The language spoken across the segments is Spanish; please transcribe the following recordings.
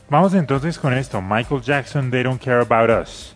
Vamos entonces con esto, Michael Jackson, They Don't Care About Us.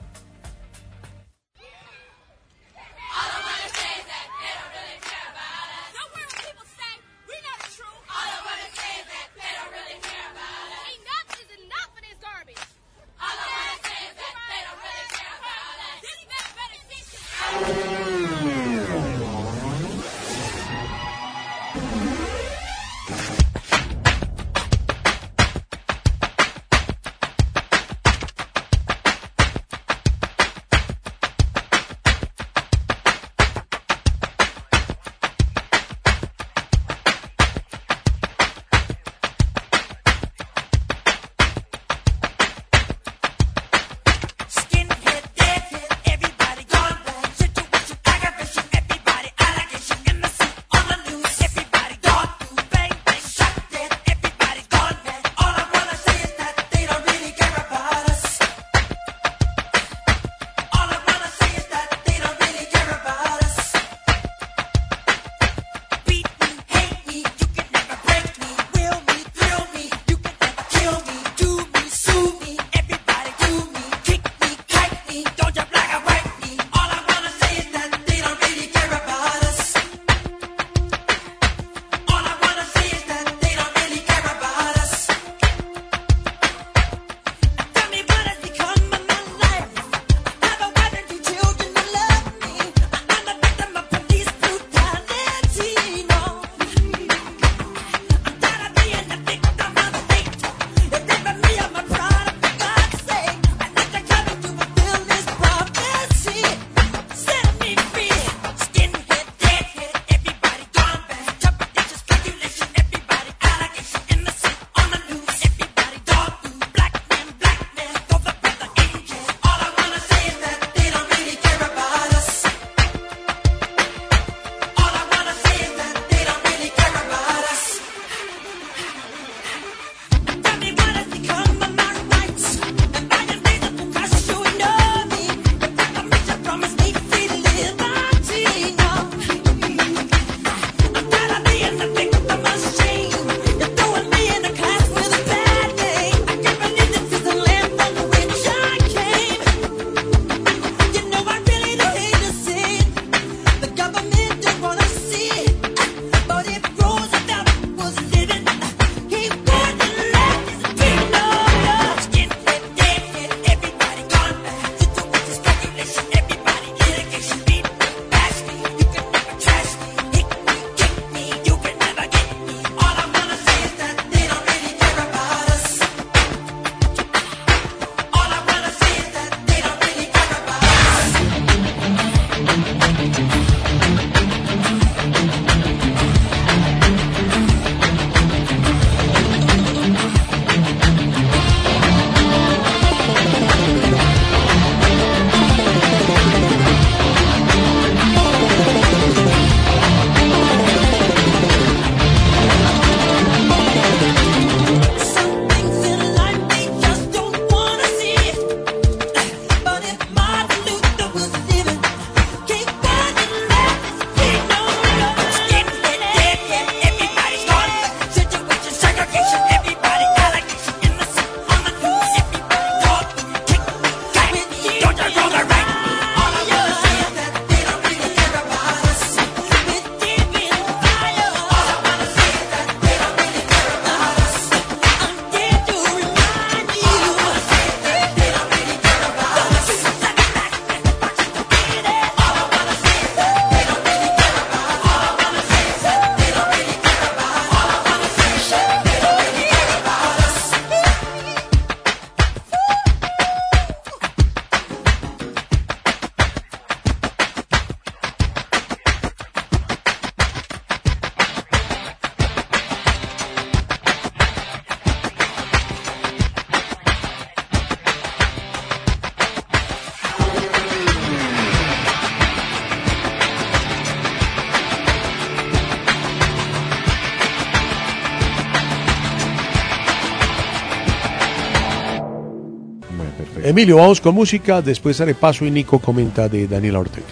Emilio, vamos con música, después haré paso y Nico comenta de Daniela Ortega.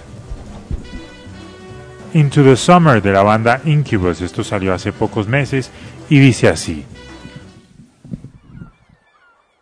Into the Summer de la banda Incubus, esto salió hace pocos meses y dice así.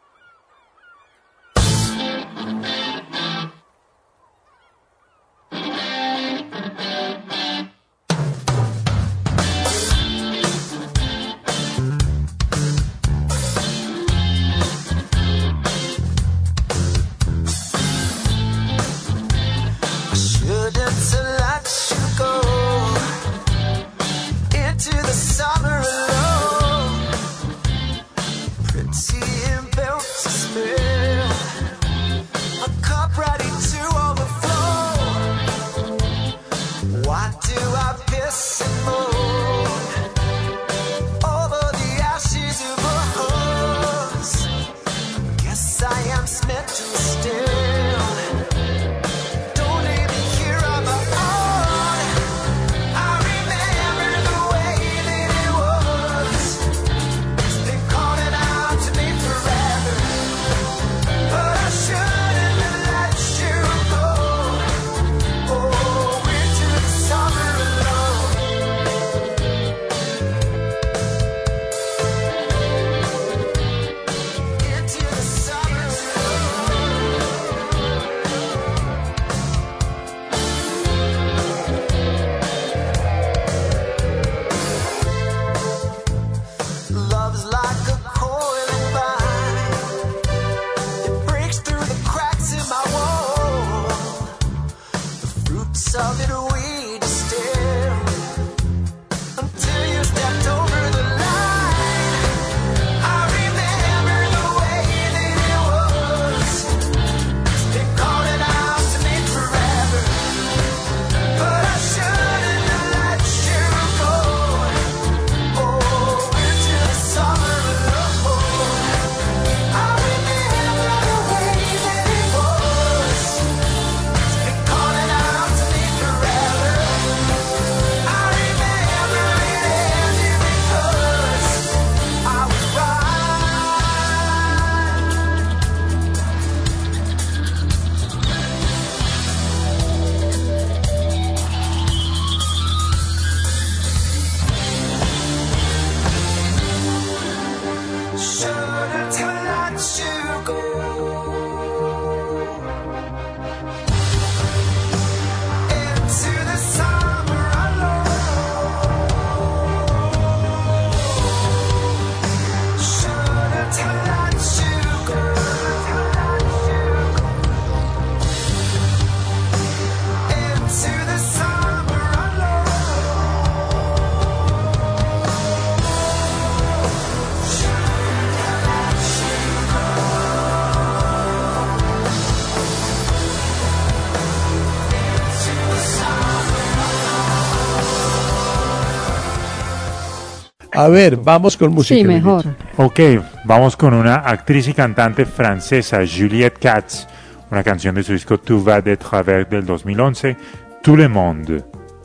A ver, vamos con música. Sí, mejor. Ok, vamos con una actriz y cantante francesa, Juliette Katz, una canción de su disco Tu vas de travers del 2011, Tout le monde.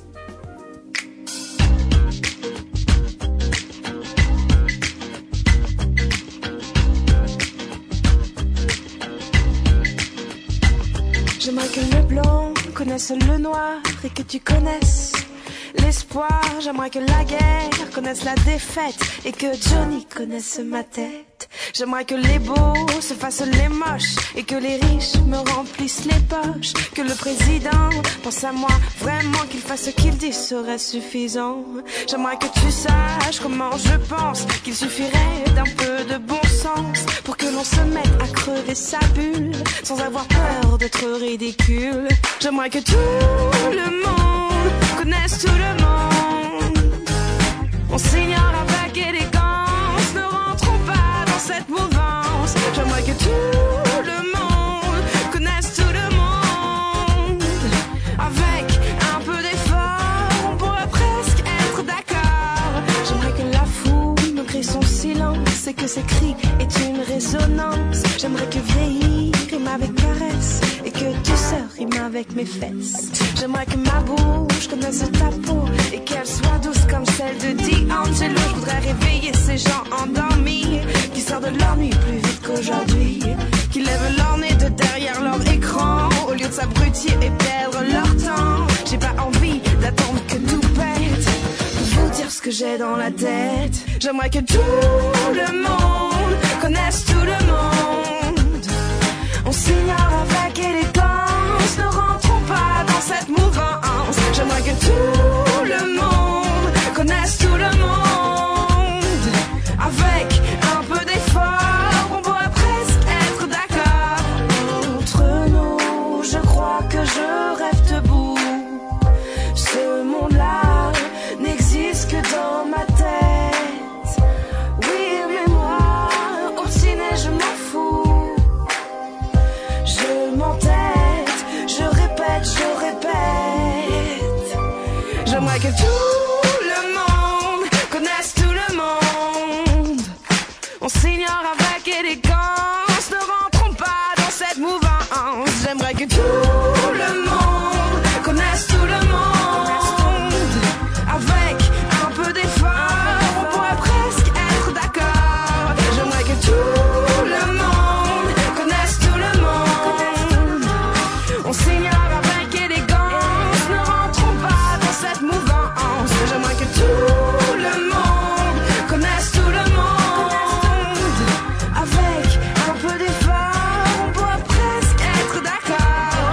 J'aimerais que le blanc connaisse le noir et que tu connaisses l'espoir. J'aimerais que la guerre connaisse la défaite et que Johnny connaisse ma tête. J'aimerais que les beaux se fassent les moches et que les riches me remplissent les poches. Que le président pense à moi, vraiment qu'il fasse ce qu'il dit serait suffisant. J'aimerais que tu saches comment je pense, qu'il suffirait d'un peu de bon sens pour que l'on se mette à crever sa bulle sans avoir peur d'être ridicule. J'aimerais que tout le monde connaisse tout le monde. On s'ignore avec élégance, ne rentrons pas dans cette mouvance. J'aimerais que tout le monde connaisse tout le monde. Avec un peu d'effort, on pourrait presque être d'accord. J'aimerais que la foule me crie son silence et que ses cris aient une résonance. J'aimerais que vieillir rime avec caresse et que douceur rime avec mes fesses. J'aimerais que ma bouche connaisse ta peau et qu'elle soit douce comme celle de D'Angelo. Je voudrais réveiller ces gens endormis qui sortent de leur nuit plus vite qu'aujourd'hui, qui lèvent leur nez de derrière leur écran au lieu de s'abrutir et perdre leur temps. J'ai pas envie d'attendre que tout pète pour vous dire ce que j'ai dans la tête. J'aimerais que tout le monde connaisse tout le monde. On s'ignore avec élégance, ne rentrons pas dans cette mouvance. J'aimerais que tout le monde connaisse tout le monde. Avec un peu d'effort, on pourrait presque être d'accord. Entre nous, je crois que je rêve debout. Ce monde-là n'existe que dans ma tête. Oui, mais moi, au ciné, je m'en fous. Je m'entête, je répète, je répète. J'aimerais que tout le monde connaisse tout le monde. On s'ignore avec élégance, ne rentrons pas dans cette mouvance. J'aimerais que tout le monde connaisse tout le monde. Avec un peu d'effort, on pourrait presque être d'accord. J'aimerais que tout le monde connaisse tout le monde. On s'ignore avec élégance, ne rentrons pas dans cette mouvance. J'aimerais que tout le monde connaisse tout le monde. Avec un peu d'effort, on pourrait presque être d'accord.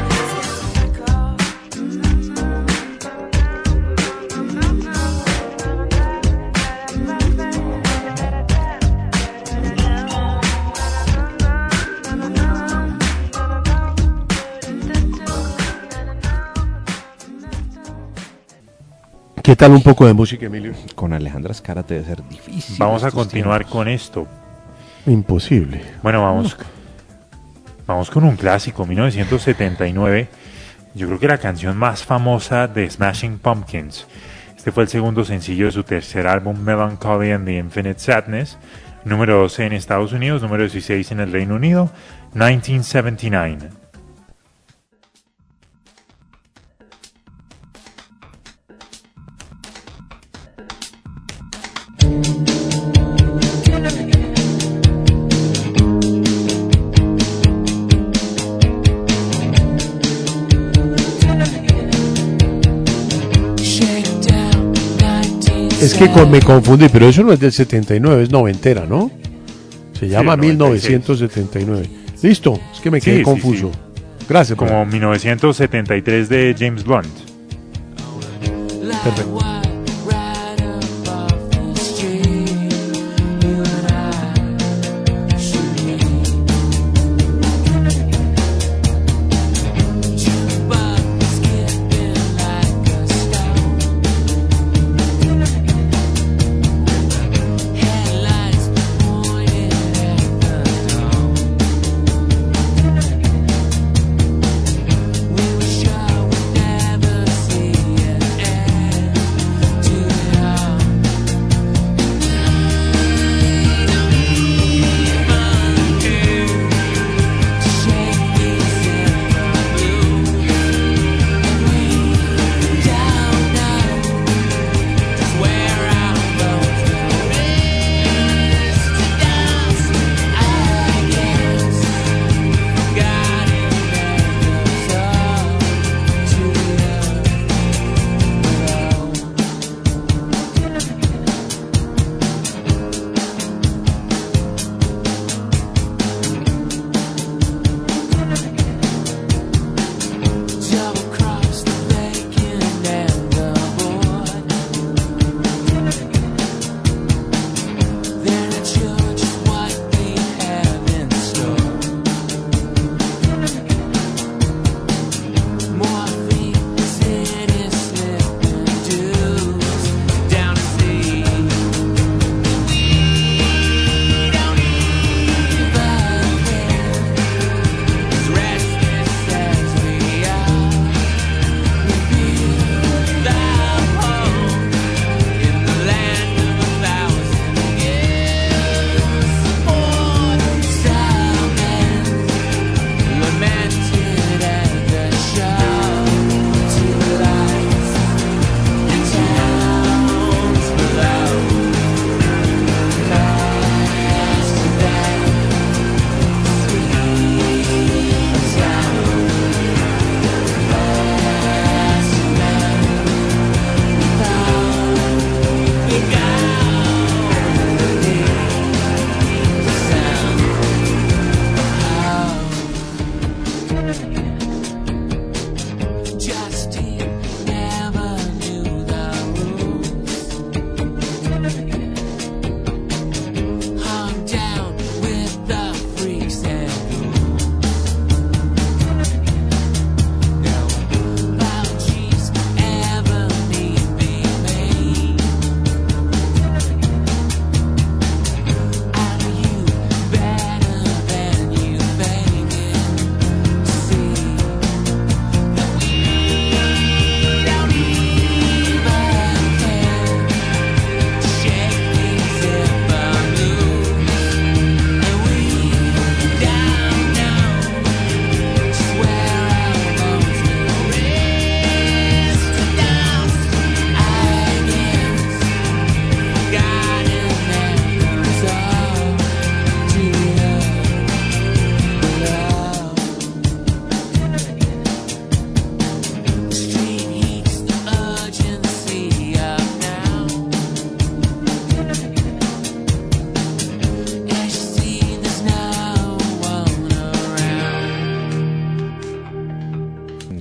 ¿Qué tal un poco de música, Emilio? Con Alejandra Azcárate debe ser difícil. Vamos a estos continuar tiempos. con esto. Imposible. Bueno, vamos con un clásico, 1979. Yo creo que la canción más famosa de Smashing Pumpkins. Este fue el segundo sencillo de su tercer álbum, Melancholy and the Infinite Sadness. Número 12 en Estados Unidos, número 16 en el Reino Unido, 1979. Es que me confundí, pero eso no es del 79, es noventera, ¿no? Se llama 1979. Listo, es que me quedé Sí, confuso. sí. Gracias. Como 1973 de James Blunt. Perfecto.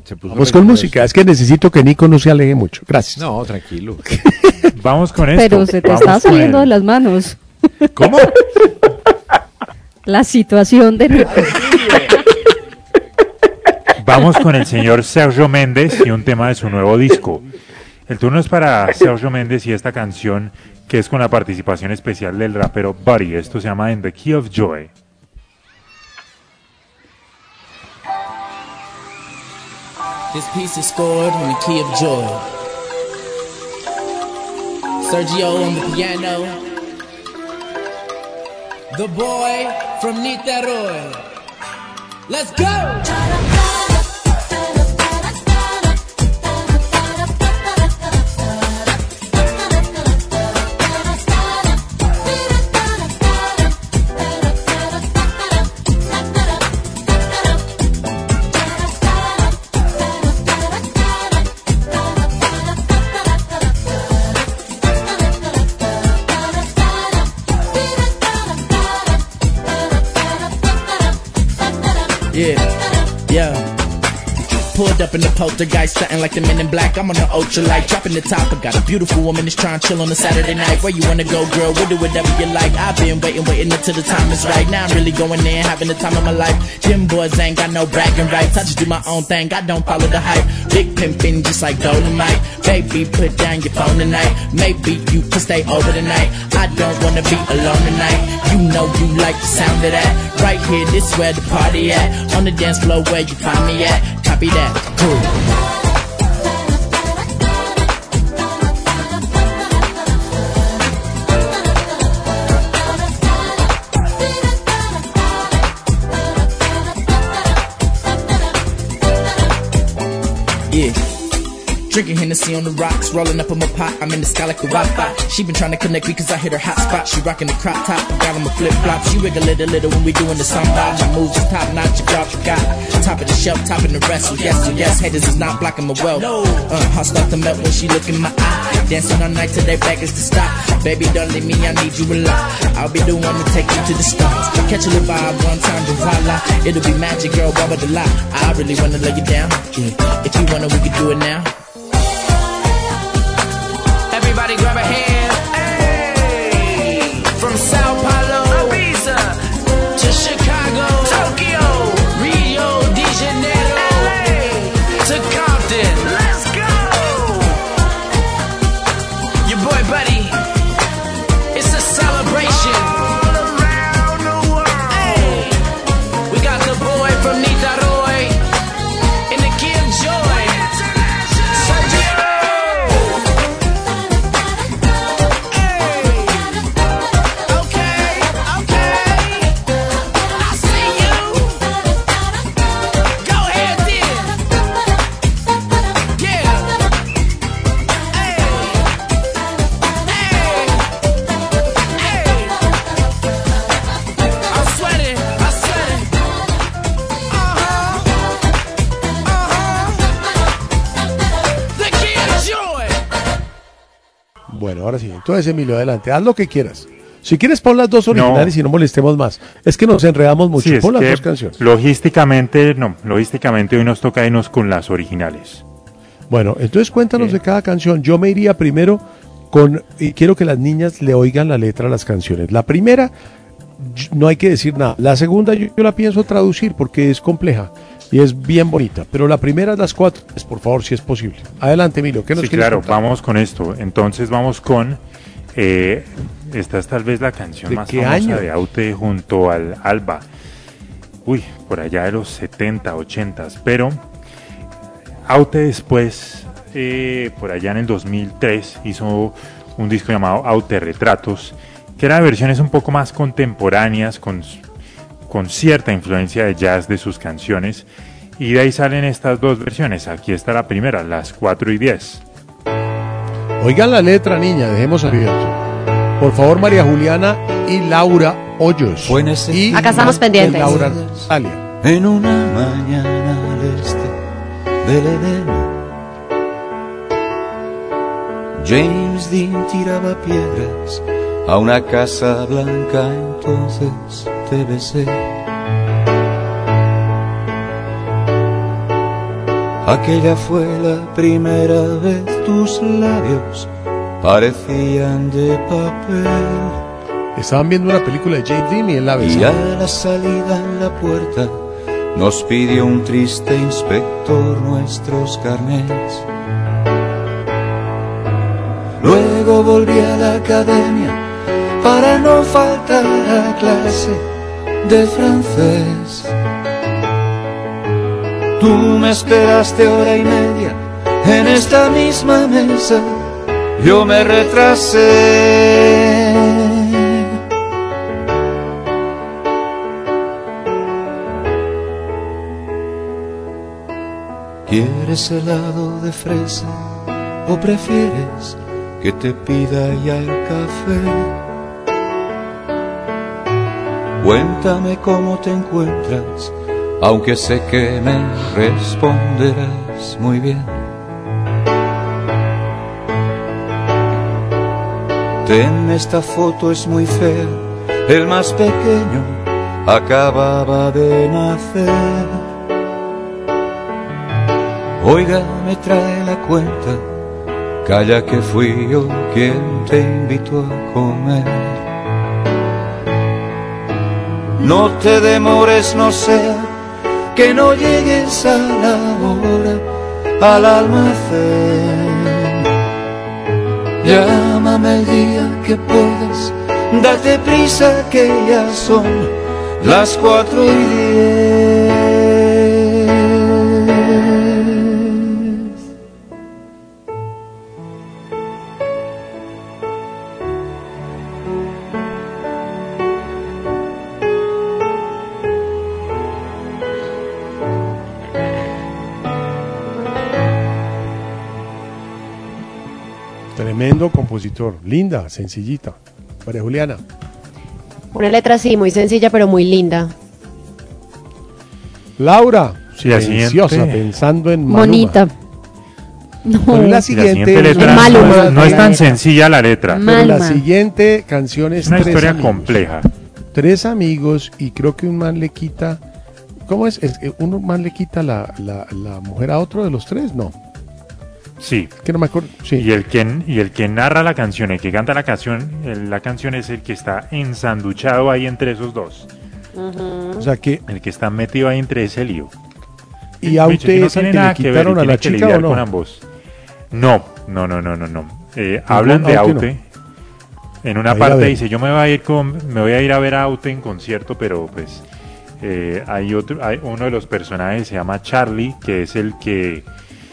Se puso Vamos con riguroso. música. Es que necesito que Nico no se aleje mucho. Gracias. No, tranquilo. Vamos con esto. Pero se te Vamos está con saliendo el- de las manos ¿Cómo? la situación de Nico. Vamos con el señor Sergio Méndez y un tema de su nuevo disco. El turno es para Sergio Méndez y esta canción que es con la participación especial del rapero Buddy. Esto se llama In the Key of Joy. This piece is scored in the key of joy. Sergio on the piano. The boy from Niterói. Let's go! Yeah. Pulled up in the poltergeist, something like the Men in Black. I'm on the ultralight, dropping the top. I got a beautiful woman that's trying to chill on a Saturday night. Where you wanna go, girl? We'll do whatever you like. I've been waiting until the time is right. Now I'm really going there, having the time of my life. Gym boys ain't got no bragging rights. I just do my own thing, I don't follow the hype. Big pimpin' just like Dolomite. Baby, put down your phone tonight. Maybe you can stay over tonight. I don't wanna be alone tonight. You know you like the sound of that. Right here, this where the party at. On the dance floor where you find me at. Copy that. Cool. Yeah. Drinking Hennessy on the rocks, rolling up on my pot. I'm in the sky like a Wi-Fi. She been trying to connect me cause I hit her hot spot. She rocking the crop top, I got on my flip flops. She wiggle it a little when we doing the samba. My moves is top notch, you got, top of the shelf, top in the rest. So yes, haters is not blocking my wealth. I'll start to melt when she look in my eye. Dancing all night till they beg us to stop. Baby, don't leave me, I need you a lot. I'll be the one to take you to the stars. Catch a little vibe one time, then voila. It'll be magic, girl, why would the lie? I really wanna lay you down. Yeah. If you wanna, we can do it now. Everybody grab a hand. Hey! From Sao Paulo, Ibiza, to Chicago, Tokyo, Rio de Janeiro, LA, to Compton. Let's go! Your boy Buddy, it's a celebration. All around the world. Hey! We got the boy from Niterói in the key of joy. Sergio! Bueno, ahora sí. Entonces, Emilio, adelante. Haz lo que quieras. Si quieres, pon las dos originales y no molestemos más. Es que nos enredamos mucho. Sí, es pon las que dos canciones. logísticamente hoy nos toca irnos con las originales. Bueno, entonces cuéntanos de cada canción. Yo me iría primero con, y quiero que las niñas le oigan la letra a las canciones. La primera, no hay que decir nada. La segunda, yo la pienso traducir porque es compleja y es bien bonita. Pero la primera, las cuatro, por favor, si es posible. Adelante, Emilio, ¿qué nos Sí, quieres claro, contar? vamos con esto. Entonces vamos con... esta es tal vez la canción ¿De más qué famosa año? de Aute junto al Alba. Uy, por allá de los 70, 80, pero Aute después, por allá en el 2003, hizo un disco llamado Aute Retratos, que era de versiones un poco más contemporáneas, con cierta influencia de jazz de sus canciones, y de ahí salen estas dos versiones. Aquí está la primera, las 4 y 10. Oigan la letra, niña, dejemos abierto. Por favor, María Juliana y Laura Hoyos. Fue en ese Y Acá estamos pendientes. Laura Salia. En una mañana al este del Edén, James Dean tiraba piedras a una casa blanca, entonces te besé. Aquella fue la primera vez, tus labios parecían de papel. Estaban viendo una película de Jane Dean y él la Y besaba. a la salida en la puerta nos pidió un triste inspector nuestros carnets. Luego volví a la academia para no faltar a clase de francés. Tú me esperaste hora y media en esta misma mesa, yo me retrasé. ¿Quieres helado de fresa o prefieres que te pida ya el café? Cuéntame cómo te encuentras, aunque sé que me responderás muy bien. Ten, esta foto es muy fea, el más pequeño acababa de nacer. Oiga, me trae la cuenta, calla que fui yo quien te invitó a comer. No te demores, no sea que no llegues a la hora al almacén. Llámame el día que puedas, date prisa que ya son las 4:10. Tremendo compositor, linda, sencillita. María Juliana. Una letra así, muy sencilla, pero muy linda. Laura, Sí, la silenciosa, siguiente. pensando en Maluma. Bonita. No. Pero la Y la siguiente, siguiente letra Maluma. no es tan sencilla la letra. Maluma. pero la siguiente canción es Es una tres historia amigos. compleja. Tres amigos y creo que un man le quita. ¿Cómo es? ¿Un man le quita la mujer a otro de los tres? No. Sí. Que no me acuerdo. Sí. Y el que narra la canción, el que canta la canción es el que está ensanduchado ahí entre esos dos. O sea que. El que está metido ahí entre ese lío. ¿Y a Micho, usted no es el tiene que le nada que ver, quitaron a tiene la que chica o lidiar no? con ambos. No. Hablan de Aute Aute. En una A ir a parte ver. dice, yo me voy a ir a ver a Aute en concierto, pero pues hay uno de los personajes se llama Charlie, que es el que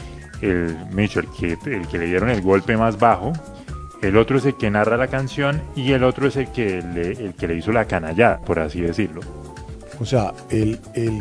le dieron el golpe más bajo. El otro es el que narra la canción y el otro es el que le hizo la canallada, por así decirlo. O sea, el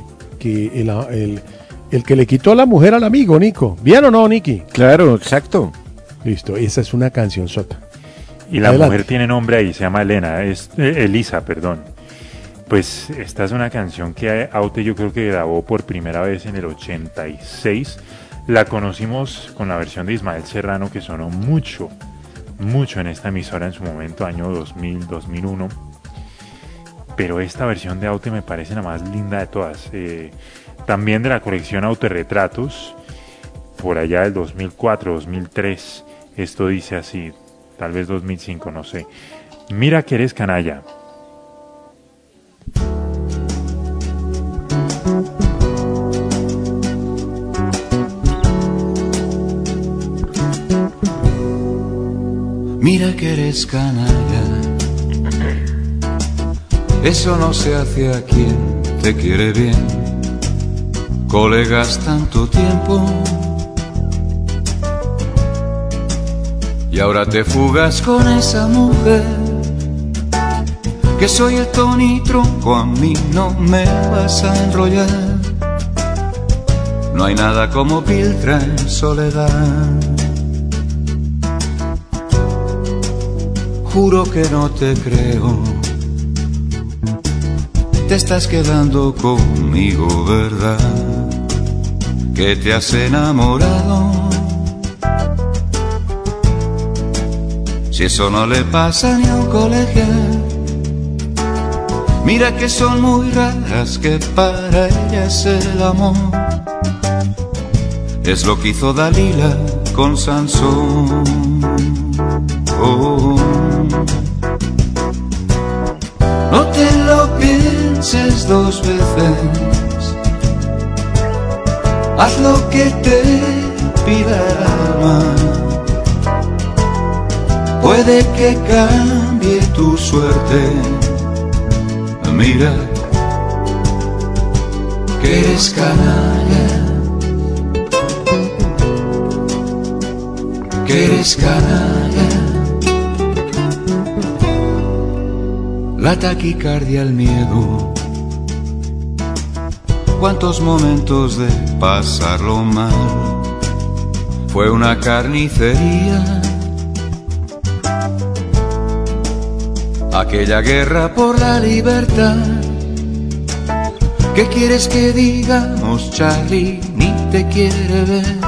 que le quitó la mujer al amigo, Nico. ¿Bien o no, Nicky? Claro, exacto. Listo, esa es una canción sota. Y la Adelante. mujer tiene nombre ahí, se llama Elisa, perdón. Pues esta es una canción que Aute yo creo que grabó por primera vez en el 86. La conocimos con la versión de Ismael Serrano, que sonó mucho en esta emisora en su momento, año 2000, 2001. Pero esta versión de Aute me parece la más linda de todas. También de la colección Autorretratos, por allá del 2004, 2003. Esto dice así, tal vez 2005, no sé. Mira que eres canalla. Mira que eres canalla, eso no se hace a quien te quiere bien. Colegas tanto tiempo y ahora te fugas con esa mujer. Que soy el Tony Tronco, a mí no me vas a enrollar. No hay nada como Piltra en soledad. Juro que no te creo. Te estás quedando conmigo, ¿verdad? Que te has enamorado. Si eso no le pasa ni a un colegial. Mira que son muy raras, que para ella es el amor. Es lo que hizo Dalila con Sansón. Oh. No te lo pienses dos veces, haz lo que te pida el alma. Puede que cambie tu suerte. Mira que eres canalla, que eres canalla. La taquicardia, el miedo, cuántos momentos de pasarlo mal. Fue una carnicería, aquella guerra por la libertad. ¿Qué quieres que digamos? Charlie ni te quiere ver.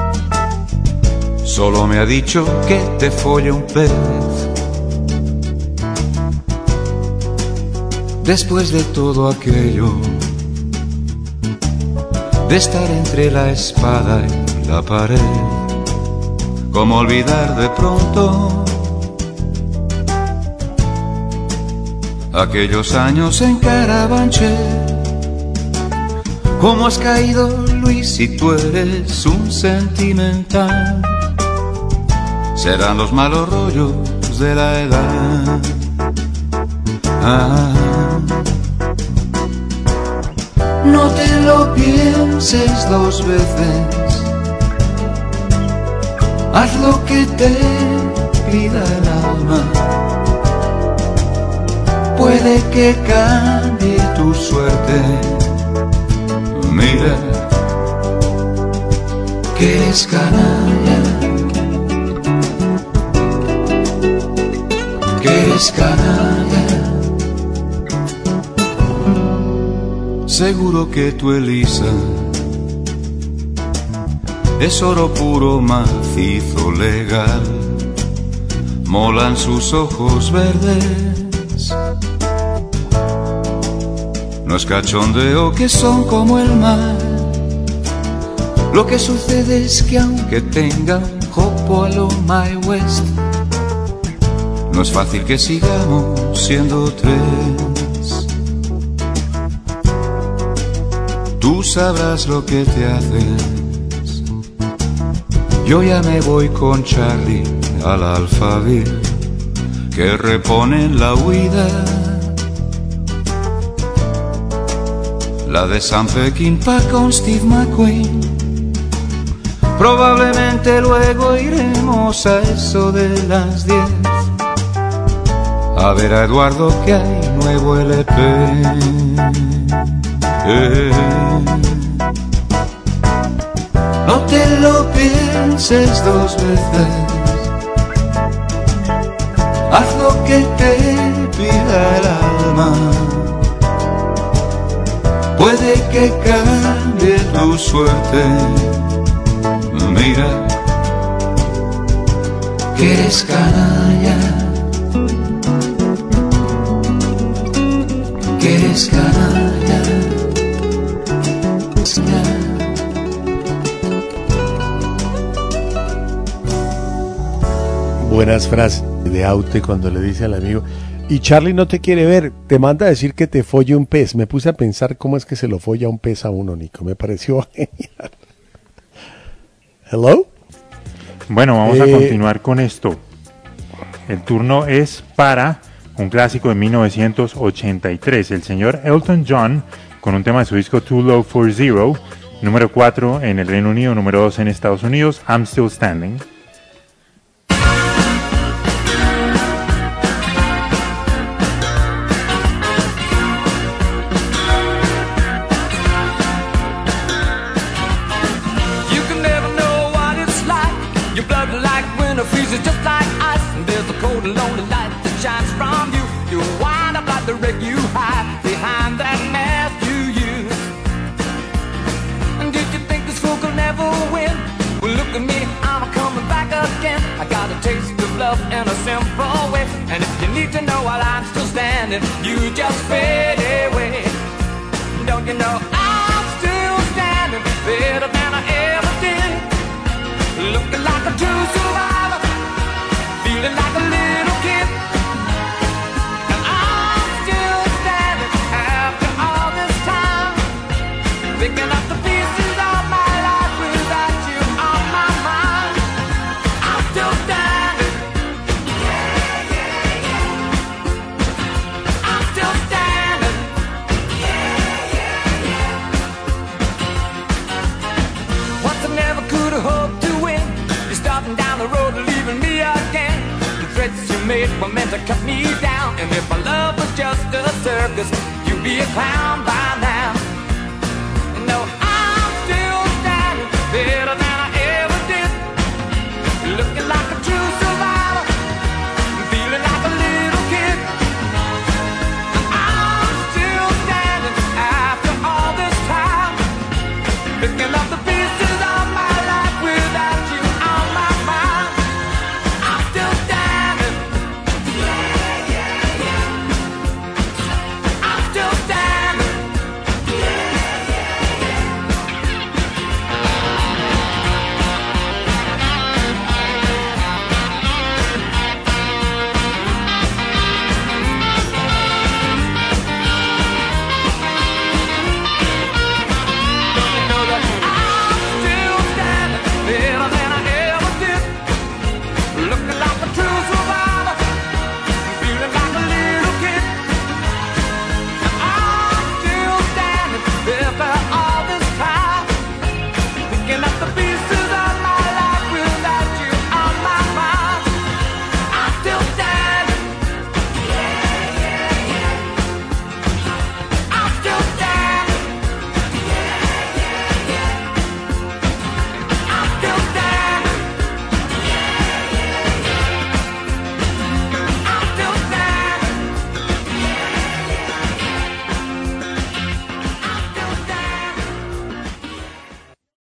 Solo me ha dicho que te folle un pez. Después de todo aquello, de estar entre la espada y la pared, ¿cómo olvidar de pronto aquellos años en Carabanchel? ¿Cómo has caído, Luis, si tú eres un sentimental? Serán los malos rollos de la edad. Ah. No te lo pienses dos veces, haz lo que te pida el alma. Puede que cambie tu suerte. Mira que eres canalla, que eres canalla. Seguro que tu Elisa es oro puro, macizo, legal. Molan sus ojos verdes. No es cachondeo que son como el mar. Lo que sucede es que aunque tenga un jopo a lo My West, no es fácil que sigamos siendo tres. Tú sabrás lo que te haces. Yo ya me voy con Charlie al Alphaville, que reponen la huida. La de Sam Peckinpah con Steve McQueen. Probablemente luego iremos a eso de las 10 a ver a Eduardo, que hay nuevo LP. No te lo pienses dos veces, haz lo que te pida el alma. Puede que cambie tu suerte. Mira que eres canalla, que eres canalla. Buenas frases de Aute cuando le dice al amigo: y Charlie no te quiere ver, te manda a decir que te folle un pez. Me puse a pensar cómo es que se lo folla un pez a uno, Nico. Me pareció genial. Hello. Bueno, vamos a continuar con esto. El turno es para un clásico de 1983, el señor Elton John, con un tema de su disco Too Low for Zero, número 4 en el Reino Unido, número 2 en Estados Unidos, I'm Still Standing. Just like ice, and there's a cold and lonely light that shines from you. You wind up like the wreck you hide behind that mask you use. And did you think this fool could never win? Well, look at me, I'm coming back again. I got a taste of love in a simple way. And if you need to know while I'm still standing, you just fade away. Don't you know I'm still standing better than I ever did? picking up the pieces of my life without you on my mind. I'm still standing. Yeah, yeah, yeah. I'm still standing. Yeah, yeah, yeah. Once I never could have hoped to win. You're starting down the road and leaving me again. The threats you made were meant to cut me down. And if my love was just a circus, you'd be a clown by